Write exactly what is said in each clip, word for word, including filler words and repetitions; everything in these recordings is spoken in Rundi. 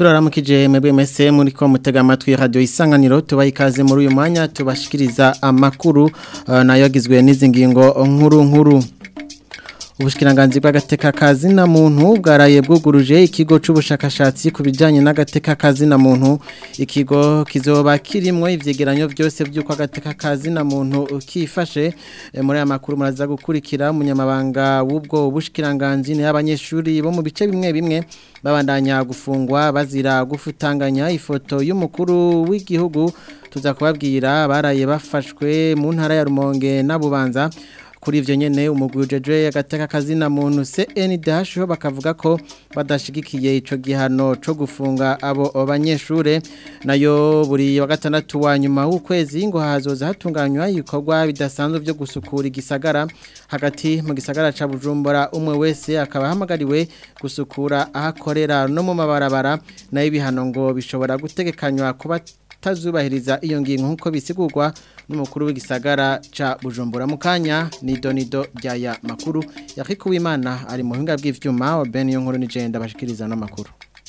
Turaramukije mwebwe mese muri ko mutega amatwi radio Isanganiro tubaha ikaze muri uyu mwanya tubashikiriza amakuru uh, nayo agizwe n'izi ngingo nkuru nkuru. Ubushikiranganji bw'agateka kazi na muntu bwaraye bwuguruje ikigo c'ubushakashatsi kubijanye n'agateka kazi na muntu. Ikigo kizoba kirimwo ivyegeranyo byose by'uko agateka kazi na muntu kifashe. E, muri aya makuru muraza gukurikira umunyamabanga w'ubwo bushikiranganji ni abanyeshuri bo mu bice bimwe bimwe babandanya gufungwa bazira gufutanganya ifoto y'umukuru w'igihugu. Tuza kubabwira baraye bafashwe mu ntara ya Rumonge na Bubanza. Kuri ivyo nyene umugwi ujeje agateka kazi na muntu C N D H ho bakavuga ko badashigikiye ico gihano co gufunga abo abanyeshure nayo buri wa gatandatu wa nyuma w'ukwezi ngo hazoza hatunganywa ibikorwa bidasanzwe byo gusukura igisagara hagati mu gisagara ca Bujumbura umwe wese akaba hamagariwe gusukura ahakorera no mu mabarabara nayo ibihano ngo bishobora gutegekanywa kuba tazubahiriza iyo ngingo nkuko bisigurwa n'umukuru w'igisagara ca Bujumbura mukanya ni donido ryaya makuru yakikuwe Imana ari mu hinga bw'ivyuma wa Ben Yonkuru n'igenda bashikiriza no makuru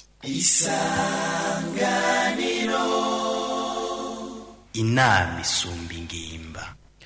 Isanganiro inama isumba ingimba.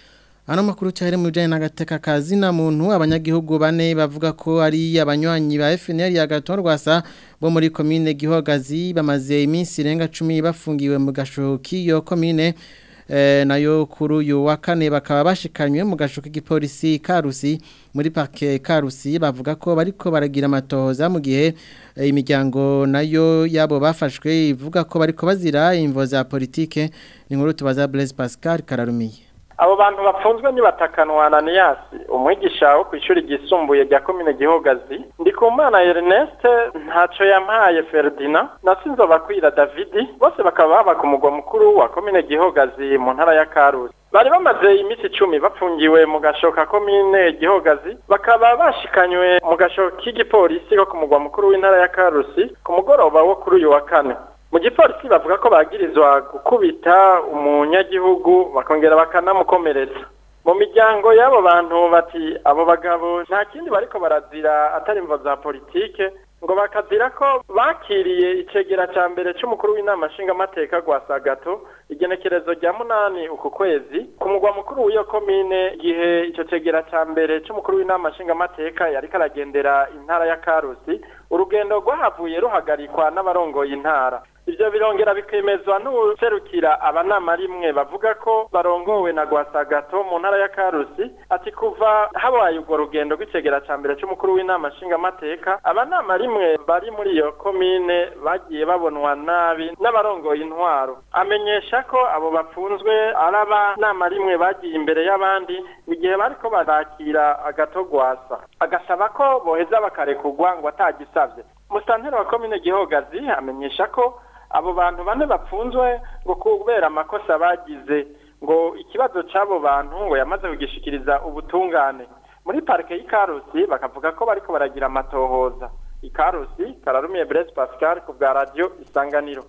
Ano makuru cyari mu bijanye n'agateka kazi na muntu abanyagihugu bane bavuga ko ari abanywanyi ba F N L ya Gatorwasa bo muri commune Gihogazi bamaze iminsi irenga cumi bafungiwe mu gashoki yo commune eh, nayo kuri uyu wa kane bakaba bashikanywe mu gashoki gipolisi Karusi muri parke Karusi bavuga ko bariko baragira amatohoza mu gihe eh, imiryango nayo yabo bafashwe ivuga ko bariko bazira imvo za politike. Ni nkuru tubaza Blaise Pascal Kararumiye. Abo bantu bapfunzwe ni batakanwa na Niyasi umwigisha wo kwishuri gisumbuye rya commune Gihogazi Ndikumana Ernest ntaco yampaye Ferdinand nasinzo bakwira David bose bakaba baba ku mugwa mukuru wa commune Gihogazi mu ntara ya Karusi. Bari bamaze imisi icumi bapfungiwe mu gashoka commune Gihogazi bakaba bashikanywe mu gashoka k'igipolisi ko ku mugwa mukuru w'intara ya Karusi ku mugoroba wo kuri uyu wa kane. Mu gipolisi bavuga ko bagirizwa gukubita umunyagihugu bakongera bakanamukomeretsa. Mu miryango y'abo bantu bati abo bagabo nta kindi bariko barazira atari imvo za politike ngo bakazira ko bakiriye icegera ca mbere c'umukuru w'inama nshingamateka Gwasagato igenekerezo rya munani uku kwezi ku mugwa mukuru w'iyo komine gihe ico cegera ca mbere c'umukuru w'inama nshingamateka yariko aragendera intara ya Karusi urugendo rwahavuye ruhagarikwa n'abarongoye intara. Ivyo birongera bikemezwa n'userukira abanama rimwe bavuga ko barongowe na Gwasagato mu ntara ya Karusi ati kuva habaye urwo rugendo rw'icegera ca mbere c'umukuru w'inama nshingamateka abanama rimwe bari muri iyo komine bagiye babonwa nabi n'abarongoye intwaro. Amenyesha ko abo bapfunzwe ari abanama rimwe bagiye imbere y'abandi mu gihe bariko barakira Agatogwasa agasaba ko boheza bakarekurwa ngo atagisavye. Musantero wa komine Gihogazi amenyesha ko abo bantu bane bapfunzwe ngo kubera amakosa bagize ngo ikibazo c'abo bantu ngo yamaze kugishikiriza ubutungane. Muri parke y'Ikarusi bakavuga ko bariko baragira amatohoza. Ikarusi Kararumiye Blaise Pascal ku bwa radio Isanganiro.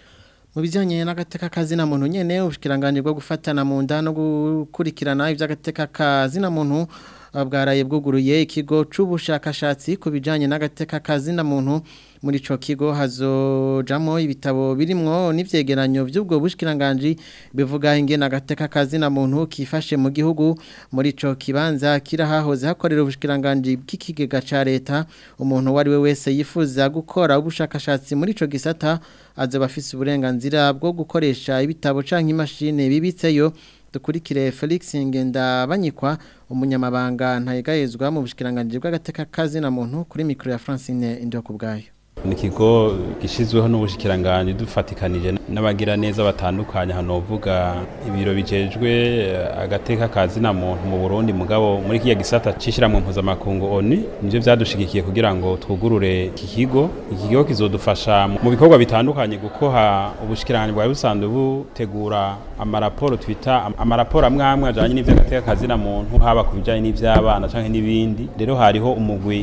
Mu bijanye n'agateka kazi na muntu nyene ubushikiranganje bwo gufatana mu nda no gukurikirana ivy'agateka kazi na muntu bwaraye bwuguruye ikigo c'ubushakashatsi kubijanye n'agateka kazi na muntu. Muri ico kigo hazojamo ibitabo birimwo n'ivyegeranyo vy'ubwo bushikiranganje bivuga ingene agateka kazi na muntu kifashe mu gihugu. Muri ico kibanza kirahahoze hakorera ubushikiranganje bw'ikigega ca leta. Umuntu wari we wese yifuza gukora ubushakashatsi muri ico gisata azoba afise uburenganzira bwo gukoresha ibitabo canke imashini bibitseyo. Dukurikire Felix Ngenda Banyikwa umunyamabanga ntayegayezwa mu bushikiranganje bw'agateka kazi na muntu kuri micro ya Francine Indokubwayo. Ni kigo gishizweho n'ubushikiranganje dufatikanije n'abagira neza batandukanye hano vuga ibiro bijejwe agateka kazi na muntu mu Burundi mugabo muri kiya gisata cishira mu mpuzamakungu O N U nivyo vyadushigikiye kugira ngo twugurure iki kigo. Iki kigo kizodufasha mu bikorwa bitandukanye gukoha ubushikiranganje bwa busanzwe butegura amaraporo twita amaraporo amwamwe ajanye n'ivyo agateka kazi na muntu haba kubijanye n'ivy'abana canke n'ibindi. Rero hariho umugwi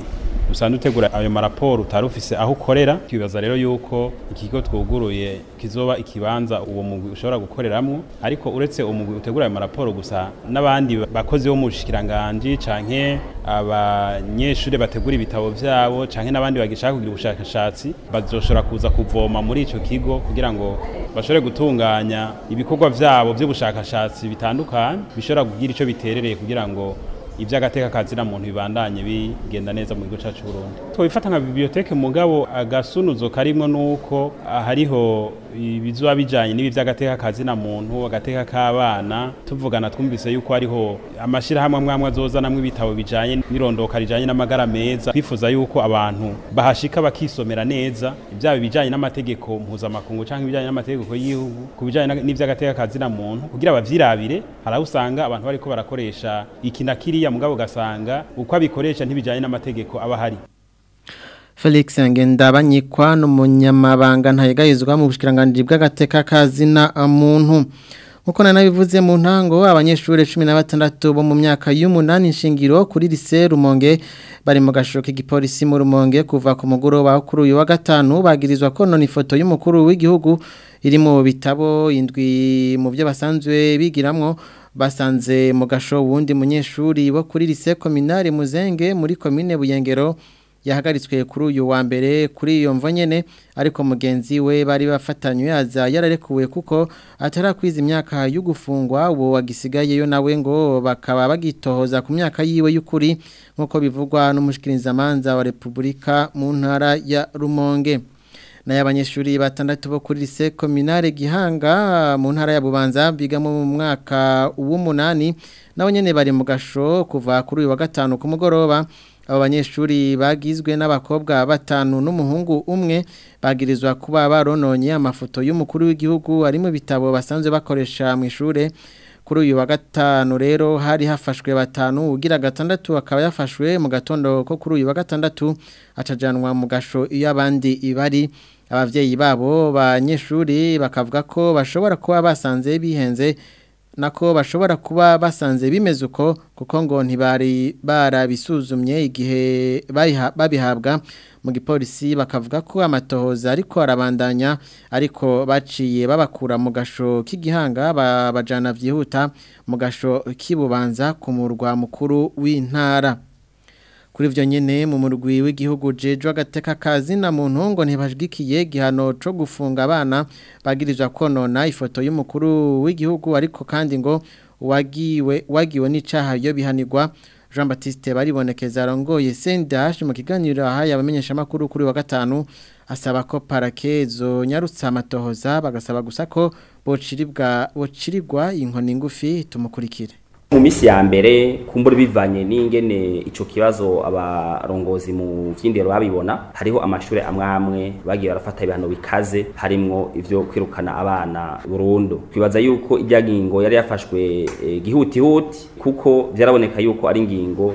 usanzwe utegura ayo maraporo utarufise aho ukorera twibaza rero yuko ikigo twuguruye kizoba ikibanza uwo mugwi ushobora gukoreramwo ariko uretse umugwi utegura ayo maraporo gusa n'abandi bakozi bo mu bushikiranganje canke abanyeshure bategura ibitabo vyabo canke n'abandi bagishaka kugira ubushakashatsi bazoshobora kuza kuvoma muri ico kigo kugira ngo bashobore gutunganya ibikorwa vyabo by'ubushakashatsi bitandukanye bishobora kugira ico biterereye kugira ngo ivy'agateka kazina muntu bibandanye bigenda neza mu gihugu cyacu Burundi. Twabifata nka biblioteke mugabo agasunuzo karimwo nuko hariho ibizuba bijanye n'ibi vy'agateka kazina muntu agateka k'abana tuvugana twumvise yuko hariho amashira hamwe amwe azozanamwe ibitabo bijanye n'irondoka rijanye n'amagara meza twifuza yuko abantu bahashika bakisomera neza ibyabe bijanye n'amategeko mpuzamakungu canke ibijanye n'amategeko y'igihugu kubijanye n'ivy'agateka kazina muntu kugira bavyirabire haraho usanga abantu bariko barakoresha ikinakiriya mugabo gasanga uko abikoresha ntibijanye n'amategeko aba hari. Felix Ngendabanyikwa n'umunyamabanga ntayegayizwa mu bushikiranganje bw'agateka kazina muntu nkuko nanabivuze mu ntango abanyeshure cumi na batandatu bo mu myaka y'umunani nshingiro kuri lycée Rumonge bari mu gashoka igipolisi mu Rumonge kuva ku mugoroba kuri uyu wa gatanu bagirizwa ko none ifoto y'umukuru w'igihugu iri mu bitabo indwi mu byo basanzwe bigiramwo basanze mu gasho wundi munyeshuri wo kuri lycée communale Muzenge muri commune Buyengero yahagaritswe kuri uyu wa mbere kuri iyo mvo nyene ariko mugenzi we bari bafatanywe yaza yararekuwe kuko atarakwiza imyaka yo gufungwa uwo wagisigayeyo nawe ngo bakaba bagitohoza ku myaka yiwe y'ukuri nkuko bivugwa n'umushikiriza manza wa Republika mu ntara ya Rumonge. Na abanyeshuri batandatu bo kuri lycée communale Gihanga mu ntara ya Bubanza biga mu mwaka w'umunani nabo nyene bari mu gasho kuva kuri uyu wa gatanu ku mugoroba. Abo banyeshuri bagizwe n'abakobwa batanu n'umuhungu umwe bagirizwa kuba barononye amafoto y'umukuru w'igihugu ari mu bitabo basanzwe bakoresha mu ishure. Kuri uyu wa gatanu rero hari hafashwe batanu ugira gatandatu akaba yafashwe mu gatondo ko kuri uyu wa gatandatu acajanwa mu gasho iyo abandi ibari. Abavyeyi babo banyeshuri bakavuga ko bashobora kuba basanze bihenze nako bashobora kuba basanze bimeze uko kuko ngo ntibari barabisuzumye igihe babihabwa mu gipolisi bakavuga ko amatohoza ariko arabandanya ariko baciye babakura mu gasho k'igihanga babajana vyihuta mu gasho kibubanza ku murwa mukuru w'intara. Kuri vyo nyene mu murwi w'igihugu jeje agateka kazina muntu ngo ntibashigikiye gihano co gufunga abana bagirizwa konona ifoto y'umukuru w'igihugu ariko kandi ngo wagiwe wagiwe n'icaha yo bihanirwa. Jean Baptiste baribonekeza arongoye Sendash mu kiganiro ahaya abamenyesha makuru kuri wa gatanu asaba ko parakezo nyarutsa amatohoza bagasaba gusa ko bociribwa bocirigwa inkoni ngufi tumukurikire. Mu misi ya mbere kumbura bivanye n'ingene ico kibazo abarongozi mu vyindero babibona hariho amashure amwe amwe bagiye barafata ibihano bikaze harimwo ivyo kwirukana abana burundu. Twibaza yuko iryagingo yari yafashwe e, gihuti huti kuko vyaraboneka yuko ari ingingo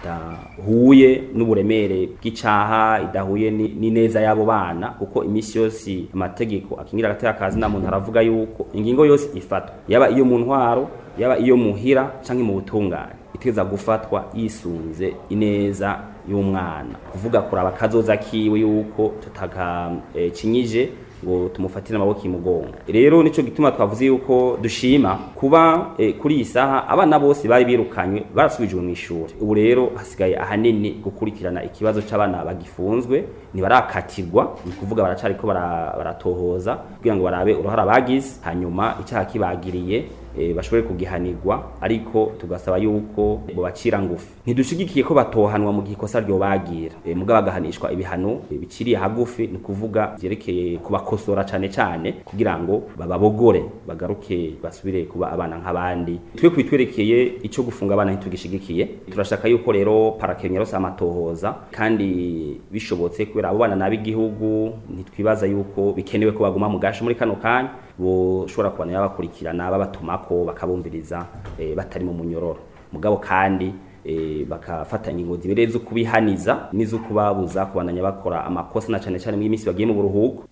idahuye n'uburemere bw'icaha idahuye ni neza yabo bana kuko imisi yose amategeko akingira agateka kazina muntu aravuga yuko ingingo yose ifatwa yaba iyo mu ntwaro yaba iyo muhira canke mu butungane iteza gufatwa yisunze ineza y'umwana kuvuga kuraba kazoza kiwe yuko tutaka e, cinyije ngo tumufatire amaboko imugongo. Rero nico gituma twavuze yuko dushima kuba e, kuri isaha abana bose bari birukanywe barasubijwe mu ishuri. Ubu rero hasigaye ahanini gukurikirana ikibazo c'abana bagifunzwe ni barakatirwa ni kuvuga baracari ko baratohoza kugira ngo barabe uruhara bagize hanyuma icyaha kibagiriye e, bashobore kugihanirwa ariko tugasaba yuko bo bacira ngufi. Ntidushigikiye ko batohanwa mu gikosa ryo bagira e, mugaba gahanishwa ibihano e, biciriye hagufi ni kuvuga vyerekeye kubakosora cane cane kugira ngo bababogore bagaruke basubire kuba abana nk'abandi. Twe kwitwerekeye ico gufunga abana ntitugishigikiye turashaka yuko rero parakenya rose amatohoza kandi bishobotse kubera abo bana nabi gihugu ntitwibaza yuko bikenewe ko baguma mu gasho muri kano kanya bo shobora kubana yabakurikirana babatumako bakabumbiriza e, batari mu munyororo mugabo kandi e, bakafatanya ingo zibereze kubihaniza nizo kubabuza kubandanya bakora amakosa na cyane cyane mu imisi bagiye mu buruhuko.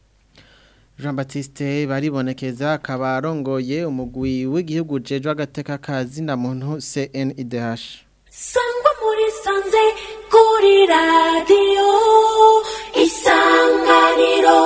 Jean Baptiste baribonekeza akabarongoye umugwi w'igihugu jeje agateka kazina muntu C N I D H. Sangwa muri sanze kuri kuri radio Isanganiro.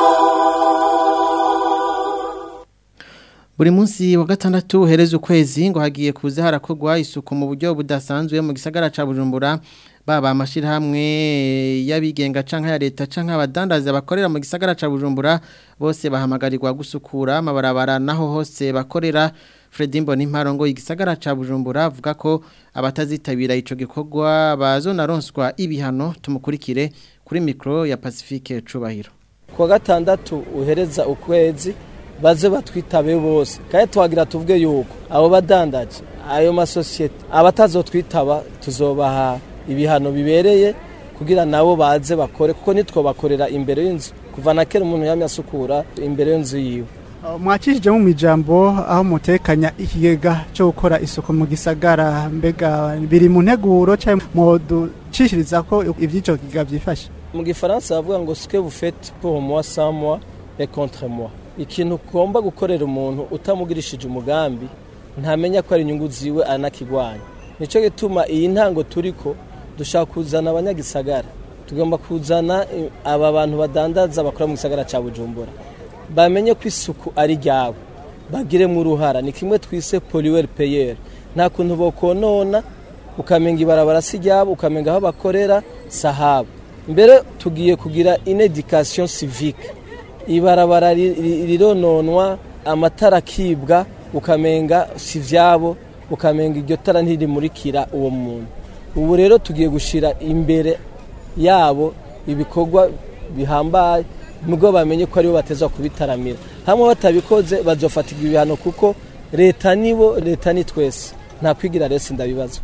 Buri munsi wa gatandatu uhereza ukwezi ngo hagiye kuza harakogwa isuku mu buryo budasanzwe mu gisagara ca Bujumbura, baba amashirahamwe y'abigenga canka ya leta canka abadandaza bakorera mu gisagara ca Bujumbura bose bahamagarirwa gusukura amabarabara naho hose bakorera. Fredy Mbonimparo ngo igisagara ca Bujumbura avuga ko abatazitabira ico gikorwa bazonaronswa ibihano. Tumukurikire kuri micro ya Pacifique Cubahiro. Kwa gatandatu uhereza ukwezi baze batwitabe bose kaye twagira tuvuge yuko abo badandaje ayo masosiyete abatazotwitaba tuzobaha ibihano bibereye kugira nabo baze bakore kuko nitwo bakorera imbere y'inzu kuva na kera umuntu yamyasukura imbere y'inzu yiwe. Mwakishije mu mijambo aho mutekanya ikigega cyo gukora isuku mu gisagara, mbega biri mu nteguro cyangwa moducishiriza ko ivyico kiga byifashe. Mu gifaransa bavuga ngo ce que vous faites pour moi sans moi et contre moi. Ikintu ugomba gukorera umuntu utamugirishije umugambi ntamenya ko ari inyungu ziwe anakigwanya. Nico gituma iyi ntango turiko dushaka kuzana abanyagisagara, tugomba kuzana aba bantu badandaza bakora mu gisagara ca Bujumbura bamenye ko isuku ari ryabo, bagire mu ruhara. Ni kimwe twise pollueur payeur. Nta kuntu bokonona ukamenga ibarabara si ryabo, ukamenga aho bakorera sahabo. Mbere tugiye kugira une éducation civique. Ibarabara rirononwa, amatara kibwa, ukamenga si vyabo, ukamenga iryo tara ntirimurikira uwo muntu. Ubu rero tugiye gushira imbere yabo ibikorwa bihambaye nubwo bamenye ko aribo bateza kubitaramira. Hamwe batabikoze bazofatirwa ibihano kuko leta nibo, leta ni twese. Nta kwigira rese ndabibazwa.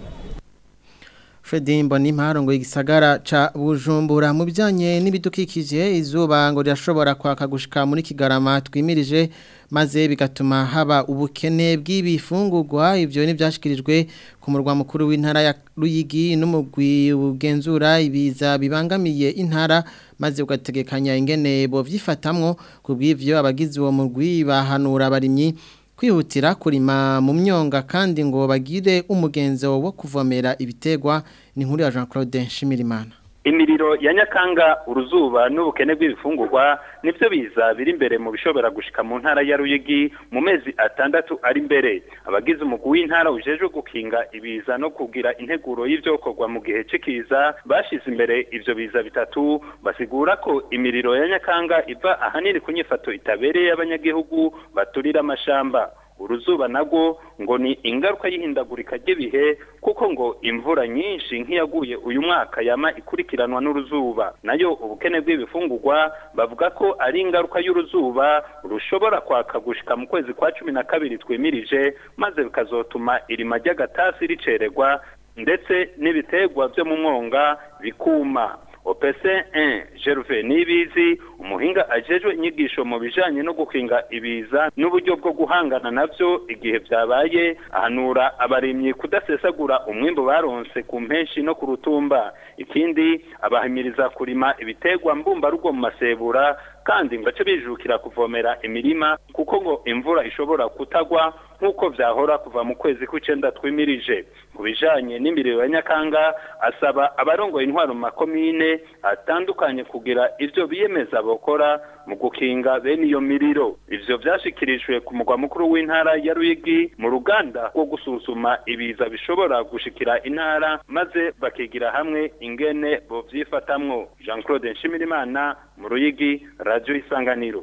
Fredy Mbonimparo ngo igisagara ca Bujumbura mu bijanye n'ibidukikije izuba ngo rirashobora kwaka gushika muri Kigarama twimirije maze bigatuma haba ubukene bw'ibifungurwa. Ivyo ni byashikirijwe ku murwa mukuru w'intara ya Ruyigi n'umugwi ugenzura ibiza bibangamiye intara maze ugategekanya ingene bo vyifatamwo. Kubw'ivyo abagize uwo mugwi bahanura abarimyi kwihutira kurima mu myonga kandi ngo bagire umugenzo wo kuvomera ibitegwa. Ni nkuru ya Jean Claude Nshimirimana. Imiriro ya Nyakanga, uruzuba n'ubukene bw'ibifungurwa nivyo biza biri imbere mu bishobora gushika mu ntara ya Ruyigi mu mezi atandatu ari imbere. Abagize umugwi w'intara ujejwe gukinga ibiza no kugira integuro y'ivyokorwa mu gihe c'ikiza bashize imbere ivyo biza bitatu. Basigura ko imiriro ya Nyakanga iva ahanini ku nyifato itabereye abanyagihugu baturira amashamba. Uruzuba nago ngo ni ingaruka y'ihindagurika ry'ibihe kuko ngo imvura nyinshi nk'iyaguye uyu mwaka yama ikurikiranwa n'uruzuba. Nayo ubukene bw'ibifungurwa bavuga ko ari ingaruka y'uruzuba rushobora kwaka gushika mu kwezi kwa cumi na kabiri twimirije maze bikazotuma irima ry'agatasi ricererwa ndetse n'ibitegwa byo mu mwonga bikuma. O P C un Gervais Nibizi umuhinga ajejwe inyigisho mu bijanye no gukinga ibiza n'uburyo bwo guhangana navyo igihe byabaye ahanura abarimyi kudasesagura umwimbo baronse ku mpenshi no ku rutumba. Ikindi abahimiriza kurima ibitegwa mbumba rugo mu masebura kandi ngo ace bijukira kuvomera imirima kuko ngo imvura ishobora kutagwa nkuko vyahora kuva mu kwezi kw'icenda twimirije. Mu bijanye n'imiriro ya Nyakanga asaba abarongoye intwaro mu makomine atandukanye kugira ivyo biyemeza bokora mu gukinga bene iyo miriro. Ivyo vyashikirijwe ku mugwa mukuru w'intara ya Ruyigi mu ruganda rwo gusuzuma ibiza bishobora gushikira intara maze bakigira hamwe ingene bo vyifatamwo. Jean Claude Nshimirimana mu Ruyigi, Radio Isanganiro.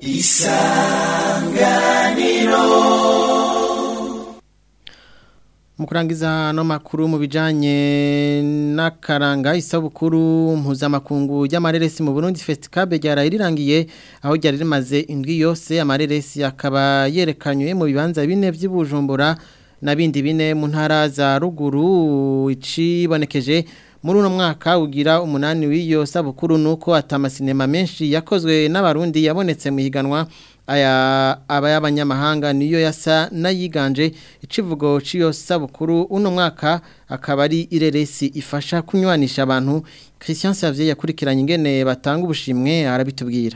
Isanganiro. Mukurangiza no makuru mu bijanye n'akaranga isabukuru mpuzamakungu y'amareresi mu Burundi Festival ryarayirangiye aho ryari rimaze indwi yose. Amareresi akaba yerekanywe mu bibanza bine by'Ibujumbura na bindi bine mu ntara za ruguru. Icibonekeje muri uno mwaka ugira umunani w'iyo sabukuru nuko atamasinema menshi yakozwe n'abarundi yabonetse mu higanwa aya aba y'abanyamahanga niyo yasa nayiganje. Icivugo ciyo sabukuru uno mwaka akaba ari ireresi ifasha kunywanisha abantu. Christian Xavier yakurikiranye ingene batanga ubushimwe arabitubwira.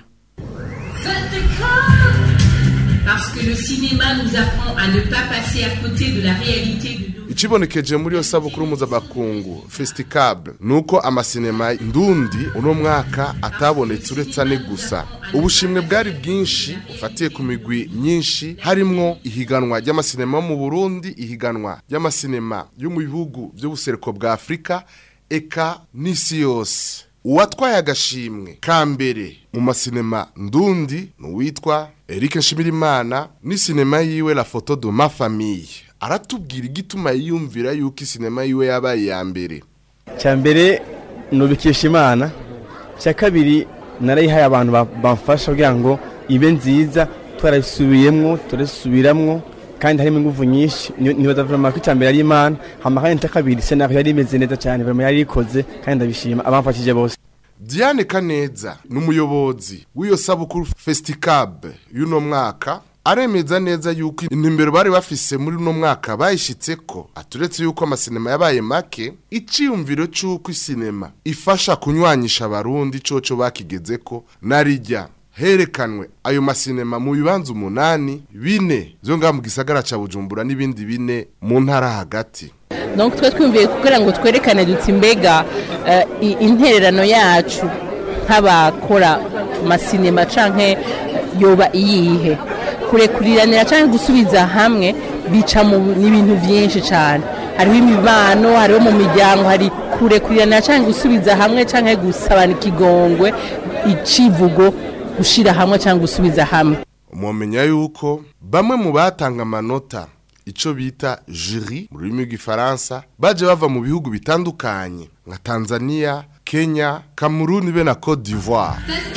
Parce que le cinéma nous apprend à ne pas passer à côté de la réalité de Ikibonekeje muri yo sabukuru mpuzamakungu Festicable nuko amasinema ndundi uno mwaka atabonetse uretse ane gusa. Ubushimwe bwari bwinshi ufatiye ku migwi myinshi harimwo ihiganwa ry'amasinema mu Burundi, ihiganwa ry'amasinema yo mu bihugu by'ubuseruko bwa Afrika eka n'isi yose. Uwatwaye agashimwe ka mbere mu masinema ndundi n'uwitwa Eric Nshimirimana ni sinema yiwe La Photo de ma famille. Aratubwira igituma yiyumvira yuko sinema yiwe yabaye ya mbere. Cya mbere nubikisha Imana, cya kabiri narayihaye abantu bamfasha kugira ngo ibe nziza, twarasubiyemwo turasubiramwo kandi harimo ingufu nyinshi. Nibaza vraiment ko cya mbere ari Imana, hama kandi cya kabiri scenario yari imeze neza cyane, vraiment yari ikoze kandi ndabishima abamfashije bose. Diane Kaneza n'umuyobozi w'iyo sabukuru Festicable y'uno mwaka aremeza neza yuko intumbero bari bafise muri uno mwaka bayishitse ko aturetse yuko amasinema yabaye make, iciyumviro cy'uko isinema ifasha kunywanyisha abarundi coco bakigeze ko narijya herekanwe ayo masinema mu bibanza umunani, bine byo nga mu gisagara ca Bujumbura n'ibindi bine mu ntara hagati. Donc twe twumviye kugira ngo twerekane duti mbega uh, intererano yacu nk'abakora masinema canke yoba iyihe kurekuriranira canke gusubiza hamwe bica mu n'ibintu byinshi cyane. Hariho imibano, hariho mu miryango, hari kurekuriranira canke gusubiza hamwe canke gusabana ikigongwe, icivugo gushira hamwe canke gusubiza hamwe. Umumenya yuko bamwe mu batanga amanota ico bita jury mu rurimi rw'igifaransa baje bava mu bihugu bitandukanye nka Tanzania, Kenya, Cameroon be na Côte d'Ivoire.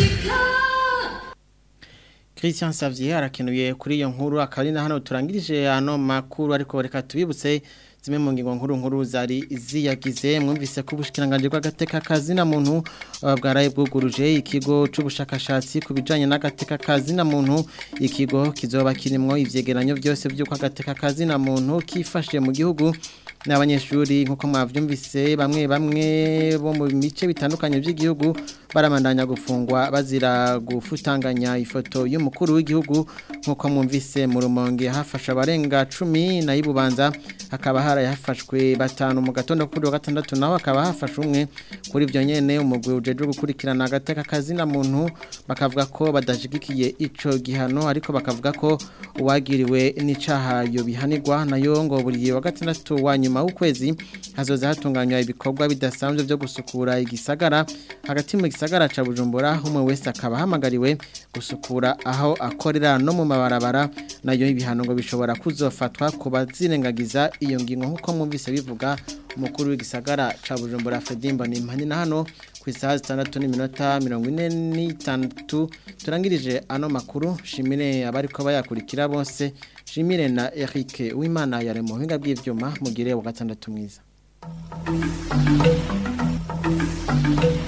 Christian Xavier arakenuye kuri iyo nkuru akari na hano turangirije ano makuru, ariko reka tubibutse zimwe mu ngingo nkuru nkuru zari ziyagize. Mwumvise ko ubushikiranganje bw'agateka kazi na muntu bwaraye bwuguruje ikigo c'ubushakashatsi kubijanye n'agateka kazi na muntu. Ikigo kizoba kirimwo ivyegeranyo byose by'uko agateka kazi na muntu kifashe mu gihugu. N'abanyeshuri nkuko mwavyumvise bamwe bamwe bo mu mice bitandukanye by'igihugu baramandanya gufungwa bazira gufutanganya ifoto y'umukuru w'igihugu. Nkuko mwumvise mu Rumonge hafasha abarenga cumi na Ibubanza hakaba haraye hafashwe batanu mu gatondo kuri wa gatandatu, naho hakaba hafashe umwe. Kuri ivyo nyene umugwi ujeje gukurikirana agateka kazi na muntu bakavuga ko badashigikiye ico gihano, ariko bakavuga ko uwagiriwe n'icaha yo bihanirwa nayo ngo buri wa gatandatu wa nyuma ukwezi hazoza hatunganywa ibikorwa bidasanzwe byo gusukura igisagara hagati mu gisagara ca Bujumbura. Umwe wese akaba hamagariwe gusukura aho akorera no mu mabarabara, nayo ibihano ngo bishobora kuzofatwa ku bazirengagiza iyo ngingo nkuko mwumvise bivuga umukuru w'igisagara ca Bujumbura Fedimba Nimpani. Na hano ku isaha zitandatu n'iminota mirongo ine n'itandatu turangirije ano makuru. Shimire abariko bayakurikira bose, shimire na Eric Uwimana yare mu buhinga bw'ivyuma. Mugire wa gatandatu mwiza.